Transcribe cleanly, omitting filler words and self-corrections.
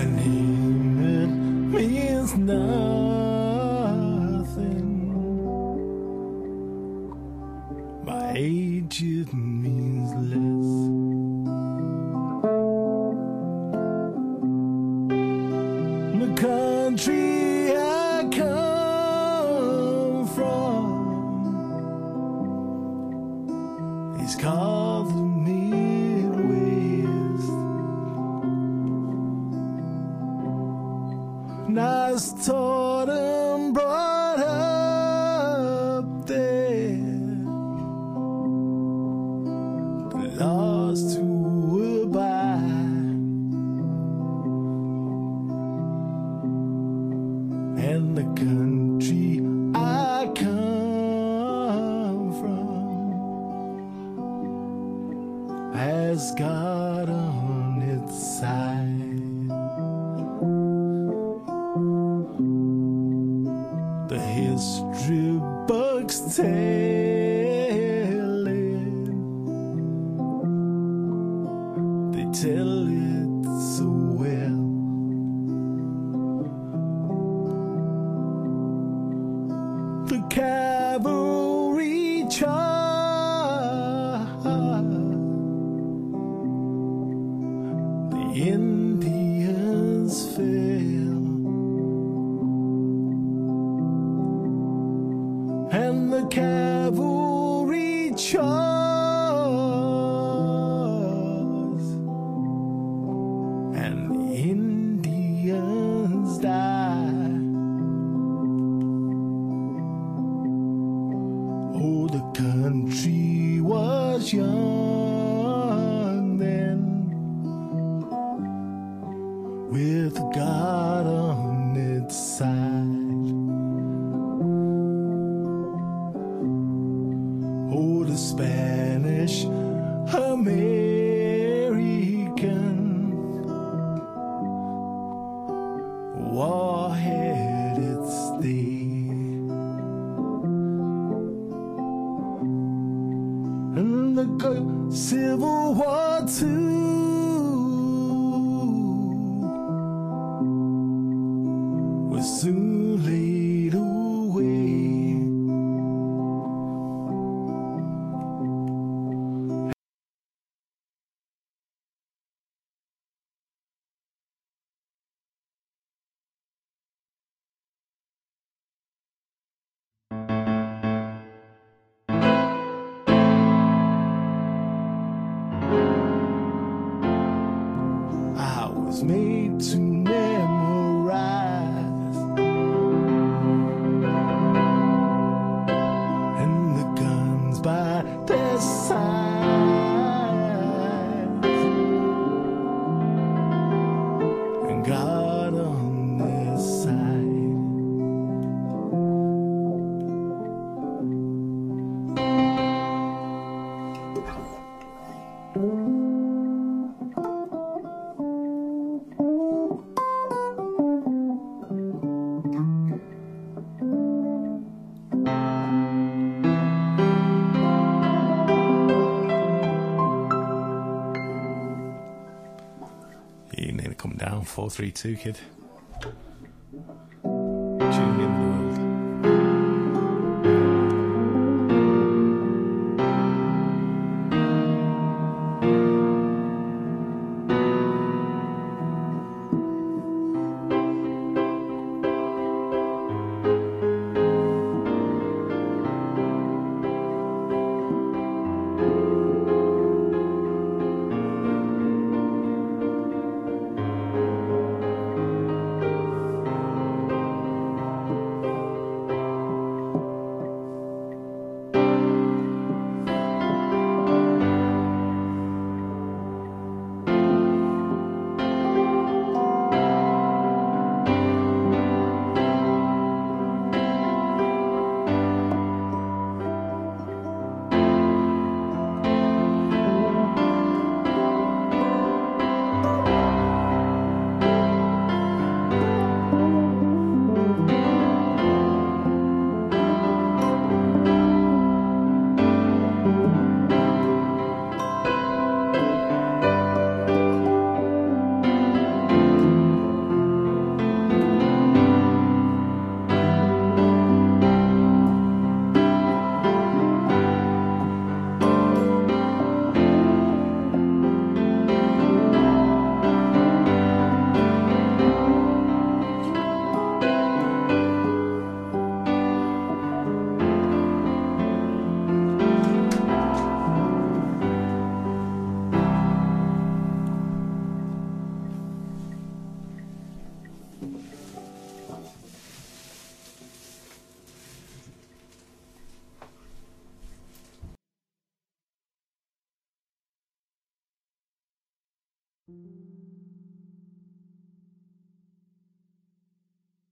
My name, it means nothing. My age, it means less. The country I come from is called the Midwest. And I was taught and brought up there. The laws to abide, and the country I come from has God on its side. The history books tell it. They tell it so well. The cavalry charge, the Indians fell, and the cavalry charged, and the Indians died. Oh, the country was young then, with God on its side. Oh, the Spanish American war had its day. And the Civil War too was soon laid away. I was made to memorize, and the guns by their sides, and God on their side. You need to come down, 432 kid. Tune in the world.